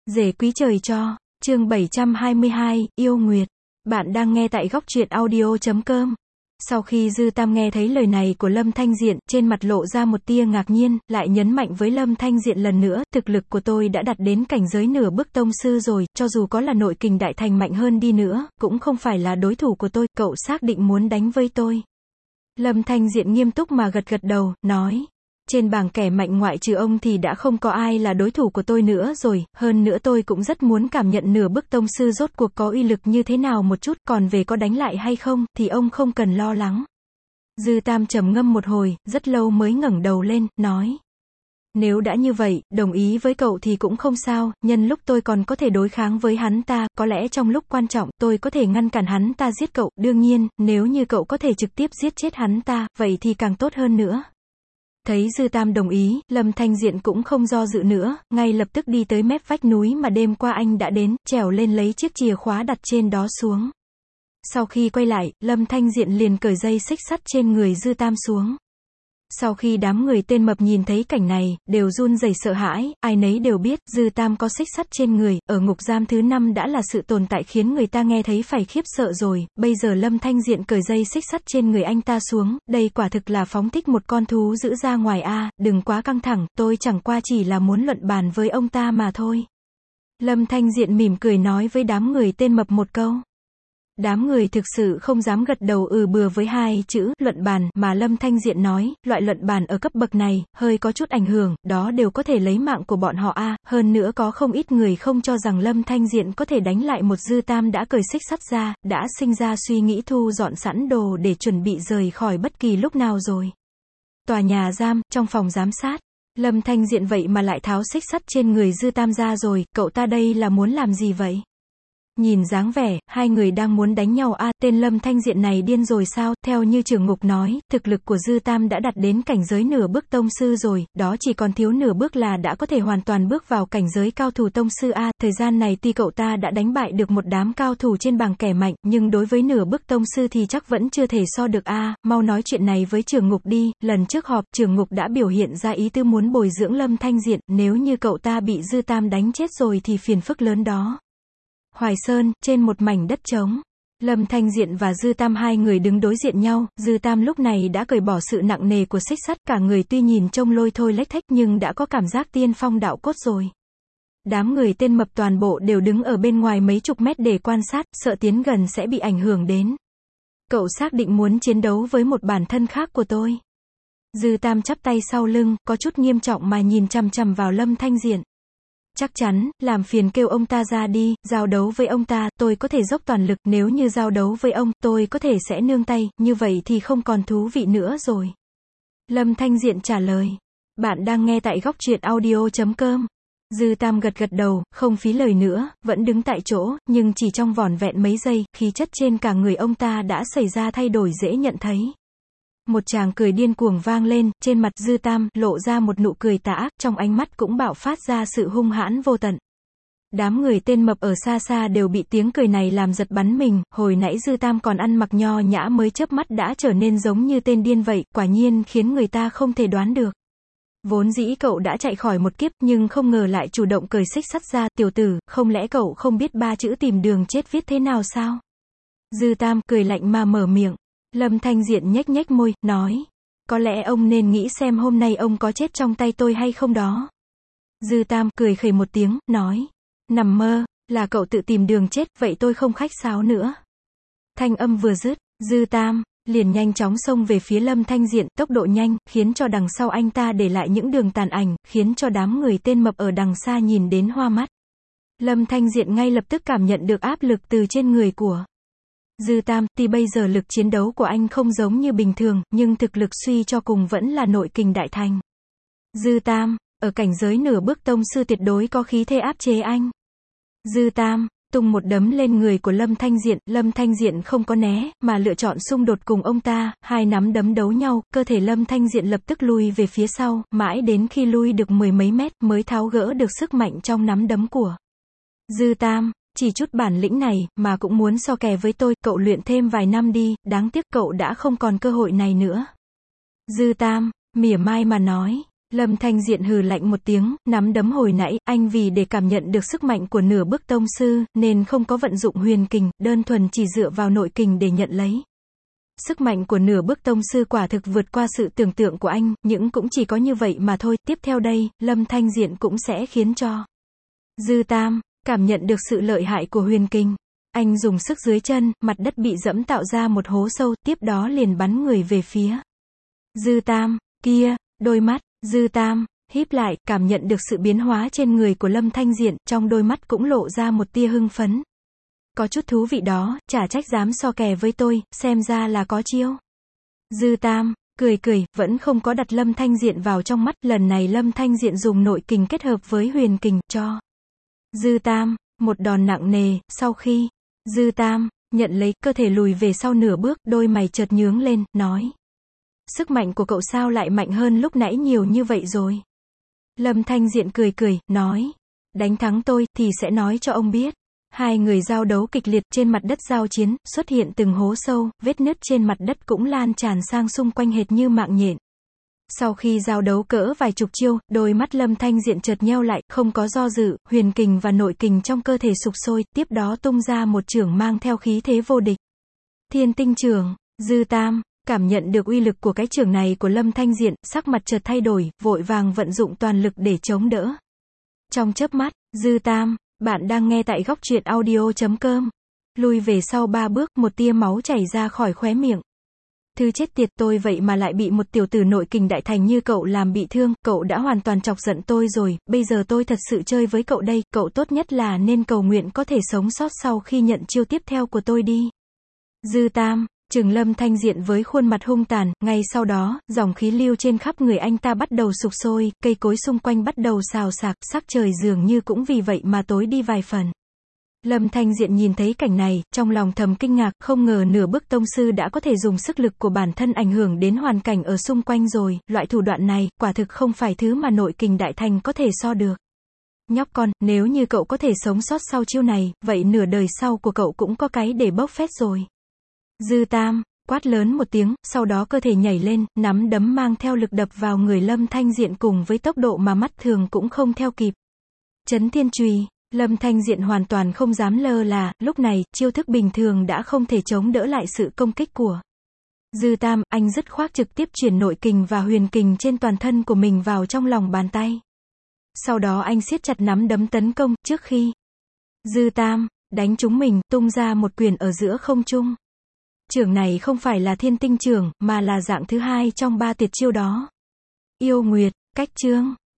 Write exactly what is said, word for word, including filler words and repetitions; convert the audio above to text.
Rể quý trời cho, chương bảy trăm hai mươi hai, yêu Nguyệt. Bạn đang nghe tại góc truyện audio chấm com. Sau khi Dư Tam nghe thấy lời này của Lâm Thanh Diện, trên mặt lộ ra một tia ngạc nhiên, lại nhấn mạnh với Lâm Thanh Diện lần nữa, thực lực của tôi đã đạt đến cảnh giới nửa bước tông sư rồi, cho dù có là nội kình đại thành mạnh hơn đi nữa, cũng không phải là đối thủ của tôi, cậu xác định muốn đánh với tôi. Lâm Thanh Diện nghiêm túc mà gật gật đầu, nói. Trên bảng kẻ mạnh ngoại trừ ông thì đã không có ai là đối thủ của tôi nữa rồi, hơn nữa tôi cũng rất muốn cảm nhận nửa bước tông sư rốt cuộc có uy lực như thế nào một chút, còn về có đánh lại hay không, thì ông không cần lo lắng. Dư Tam trầm ngâm một hồi, rất lâu mới ngẩng đầu lên, nói. Nếu đã như vậy, đồng ý với cậu thì cũng không sao, nhân lúc tôi còn có thể đối kháng với hắn ta, có lẽ trong lúc quan trọng, tôi có thể ngăn cản hắn ta giết cậu, đương nhiên, nếu như cậu có thể trực tiếp giết chết hắn ta, vậy thì càng tốt hơn nữa. Thấy Dư Tam đồng ý, Lâm Thanh Diện cũng không do dự nữa, ngay lập tức đi tới mép vách núi mà đêm qua anh đã đến, trèo lên lấy chiếc chìa khóa đặt trên đó xuống. Sau khi quay lại, Lâm Thanh Diện liền cởi dây xích sắt trên người Dư Tam xuống. Sau khi đám người tên mập nhìn thấy cảnh này, đều run rẩy sợ hãi, ai nấy đều biết, Dư Tam có xích sắt trên người, ở ngục giam thứ năm đã là sự tồn tại khiến người ta nghe thấy phải khiếp sợ rồi, bây giờ Lâm Thanh Diện cởi dây xích sắt trên người anh ta xuống, đây quả thực là phóng thích một con thú dữ ra ngoài a, đừng quá căng thẳng, tôi chẳng qua chỉ là muốn luận bàn với ông ta mà thôi. Lâm Thanh Diện mỉm cười nói với đám người tên mập một câu. Đám người thực sự không dám gật đầu ừ bừa với hai chữ luận bàn mà Lâm Thanh Diện nói, loại luận bàn ở cấp bậc này, hơi có chút ảnh hưởng, đó đều có thể lấy mạng của bọn họ a, hơn nữa có không ít người không cho rằng Lâm Thanh Diện có thể đánh lại một Dư Tam đã cởi xích sắt ra, đã sinh ra suy nghĩ thu dọn sẵn đồ để chuẩn bị rời khỏi bất kỳ lúc nào rồi. Tòa nhà giam, trong phòng giám sát, Lâm Thanh Diện vậy mà lại tháo xích sắt trên người Dư Tam ra rồi, cậu ta đây là muốn làm gì vậy? Nhìn dáng vẻ, hai người đang muốn đánh nhau a, à, tên Lâm Thanh Diện này điên rồi sao, theo như Trường Ngục nói, thực lực của Dư Tam đã đạt đến cảnh giới nửa bước tông sư rồi, đó chỉ còn thiếu nửa bước là đã có thể hoàn toàn bước vào cảnh giới cao thủ tông sư a, à, thời gian này tuy cậu ta đã đánh bại được một đám cao thủ trên bảng kẻ mạnh, nhưng đối với nửa bước tông sư thì chắc vẫn chưa thể so được a, à, mau nói chuyện này với Trường Ngục đi, lần trước họp, Trường Ngục đã biểu hiện ra ý tư muốn bồi dưỡng Lâm Thanh Diện, nếu như cậu ta bị Dư Tam đánh chết rồi thì phiền phức lớn đó. Hoài Sơn, trên một mảnh đất trống. Lâm Thanh Diện và Dư Tam hai người đứng đối diện nhau, Dư Tam lúc này đã cởi bỏ sự nặng nề của xích sắt, cả người tuy nhìn trông lôi thôi lếch thếch nhưng đã có cảm giác tiên phong đạo cốt rồi. Đám người tên mập toàn bộ đều đứng ở bên ngoài mấy chục mét để quan sát, sợ tiến gần sẽ bị ảnh hưởng đến. Cậu xác định muốn chiến đấu với một bản thân khác của tôi. Dư Tam chắp tay sau lưng, có chút nghiêm trọng mà nhìn chằm chằm vào Lâm Thanh Diện. Chắc chắn, làm phiền kêu ông ta ra đi, giao đấu với ông ta, tôi có thể dốc toàn lực, nếu như giao đấu với ông, tôi có thể sẽ nương tay, như vậy thì không còn thú vị nữa rồi. Lâm Thanh Diện trả lời. Bạn đang nghe tại góc truyện audio chấm com. Dư Tam gật gật đầu, không phí lời nữa, vẫn đứng tại chỗ, nhưng chỉ trong vỏn vẹn mấy giây, khí chất trên cả người ông ta đã xảy ra thay đổi dễ nhận thấy. Một tràng cười điên cuồng vang lên, trên mặt Dư Tam lộ ra một nụ cười tà ác, trong ánh mắt cũng bạo phát ra sự hung hãn vô tận. Đám người tên mập ở xa xa đều bị tiếng cười này làm giật bắn mình, hồi nãy Dư Tam còn ăn mặc nho nhã mới chớp mắt đã trở nên giống như tên điên vậy, quả nhiên khiến người ta không thể đoán được. Vốn dĩ cậu đã chạy khỏi một kiếp, nhưng không ngờ lại chủ động cởi xích sắt ra, tiểu tử, không lẽ cậu không biết ba chữ tìm đường chết viết thế nào sao? Dư Tam cười lạnh mà mở miệng. Lâm Thanh Diện nhếch nhếch môi, nói. Có lẽ ông nên nghĩ xem hôm nay ông có chết trong tay tôi hay không đó. Dư Tam cười khẩy một tiếng, nói. Nằm mơ, là cậu tự tìm đường chết, vậy tôi không khách sáo nữa. Thanh âm vừa dứt, Dư Tam liền nhanh chóng xông về phía Lâm Thanh Diện, tốc độ nhanh, khiến cho đằng sau anh ta để lại những đường tàn ảnh, khiến cho đám người tên mập ở đằng xa nhìn đến hoa mắt. Lâm Thanh Diện ngay lập tức cảm nhận được áp lực từ trên người của Dư Tam, tuy bây giờ lực chiến đấu của anh không giống như bình thường, nhưng thực lực suy cho cùng vẫn là nội kình đại thành. Dư Tam, ở cảnh giới nửa bước tông sư tuyệt đối có khí thế áp chế anh. Dư Tam, tung một đấm lên người của Lâm Thanh Diện, Lâm Thanh Diện không có né, mà lựa chọn xung đột cùng ông ta, hai nắm đấm đấu nhau, cơ thể Lâm Thanh Diện lập tức lui về phía sau, mãi đến khi lui được mười mấy mét mới tháo gỡ được sức mạnh trong nắm đấm của Dư Tam. Chỉ chút bản lĩnh này, mà cũng muốn so kè với tôi, cậu luyện thêm vài năm đi, đáng tiếc cậu đã không còn cơ hội này nữa. Dư Tam, mỉa mai mà nói, Lâm Thanh Diện hừ lạnh một tiếng, nắm đấm hồi nãy, anh vì để cảm nhận được sức mạnh của nửa bước tông sư, nên không có vận dụng huyền kình, đơn thuần chỉ dựa vào nội kình để nhận lấy. Sức mạnh của nửa bước tông sư quả thực vượt qua sự tưởng tượng của anh, nhưng cũng chỉ có như vậy mà thôi. Tiếp theo đây, Lâm Thanh Diện cũng sẽ khiến cho Dư Tam cảm nhận được sự lợi hại của huyền kình. Anh dùng sức dưới chân, mặt đất bị dẫm tạo ra một hố sâu, tiếp đó liền bắn người về phía Dư Tam. Kia, đôi mắt Dư Tam híp lại, cảm nhận được sự biến hóa trên người của Lâm Thanh Diện, trong đôi mắt cũng lộ ra một tia hưng phấn. Có chút thú vị đó, chả trách dám so kè với tôi, xem ra là có chiêu. Dư Tam cười cười, vẫn không có đặt Lâm Thanh Diện vào trong mắt, lần này Lâm Thanh Diện dùng nội kình kết hợp với huyền kình, cho Dư Tam một đòn nặng nề. Sau khi Dư Tam nhận lấy, cơ thể lùi về sau nửa bước, đôi mày chợt nhướng lên, nói: sức mạnh của cậu sao lại mạnh hơn lúc nãy nhiều như vậy rồi? Lâm Thanh Diện cười cười, nói: đánh thắng tôi, thì sẽ nói cho ông biết. Hai người giao đấu kịch liệt, trên mặt đất giao chiến, xuất hiện từng hố sâu, vết nứt trên mặt đất cũng lan tràn sang xung quanh hệt như mạng nhện. Sau khi giao đấu cỡ vài chục chiêu, đôi mắt Lâm Thanh Diện chợt nheo lại, không có do dự, huyền kình và nội kình trong cơ thể sục sôi, tiếp đó tung ra một chưởng mang theo khí thế vô địch. Thiên tinh chưởng. Dư Tam cảm nhận được uy lực của cái chưởng này của Lâm Thanh Diện, sắc mặt chợt thay đổi, vội vàng vận dụng toàn lực để chống đỡ. Trong chớp mắt, Dư Tam, bạn đang nghe tại góc truyện audio chấm com. Lùi về sau ba bước, một tia máu chảy ra khỏi khóe miệng. Thứ chết tiệt, tôi vậy mà lại bị một tiểu tử nội kình đại thành như cậu làm bị thương, cậu đã hoàn toàn chọc giận tôi rồi, bây giờ tôi thật sự chơi với cậu đây, cậu tốt nhất là nên cầu nguyện có thể sống sót sau khi nhận chiêu tiếp theo của tôi đi. Dư Tam trừng Lâm Thanh Diện với khuôn mặt hung tàn, ngay sau đó, dòng khí lưu trên khắp người anh ta bắt đầu sục sôi, cây cối xung quanh bắt đầu xào xạc, sắc trời dường như cũng vì vậy mà tối đi vài phần. Lâm Thanh Diện nhìn thấy cảnh này, trong lòng thầm kinh ngạc, không ngờ nửa bước tông sư đã có thể dùng sức lực của bản thân ảnh hưởng đến hoàn cảnh ở xung quanh rồi, loại thủ đoạn này, quả thực không phải thứ mà nội kình đại thành có thể so được. Nhóc con, nếu như cậu có thể sống sót sau chiêu này, vậy nửa đời sau của cậu cũng có cái để bốc phét rồi. Dư Tam quát lớn một tiếng, sau đó cơ thể nhảy lên, nắm đấm mang theo lực đập vào người Lâm Thanh Diện cùng với tốc độ mà mắt thường cũng không theo kịp. Chấn thiên chùy. Lâm Thanh Diện hoàn toàn không dám lơ là, lúc này, chiêu thức bình thường đã không thể chống đỡ lại sự công kích của Dư Tam, anh dứt khoát trực tiếp chuyển nội kình và huyền kình trên toàn thân của mình vào trong lòng bàn tay. Sau đó anh siết chặt nắm đấm tấn công, trước khi Dư Tam đánh trúng mình, tung ra một quyền ở giữa không trung. Chưởng này không phải là thiên tinh chưởng, mà là dạng thứ hai trong ba tuyệt chiêu đó. Yêu Nguyệt, cách chương.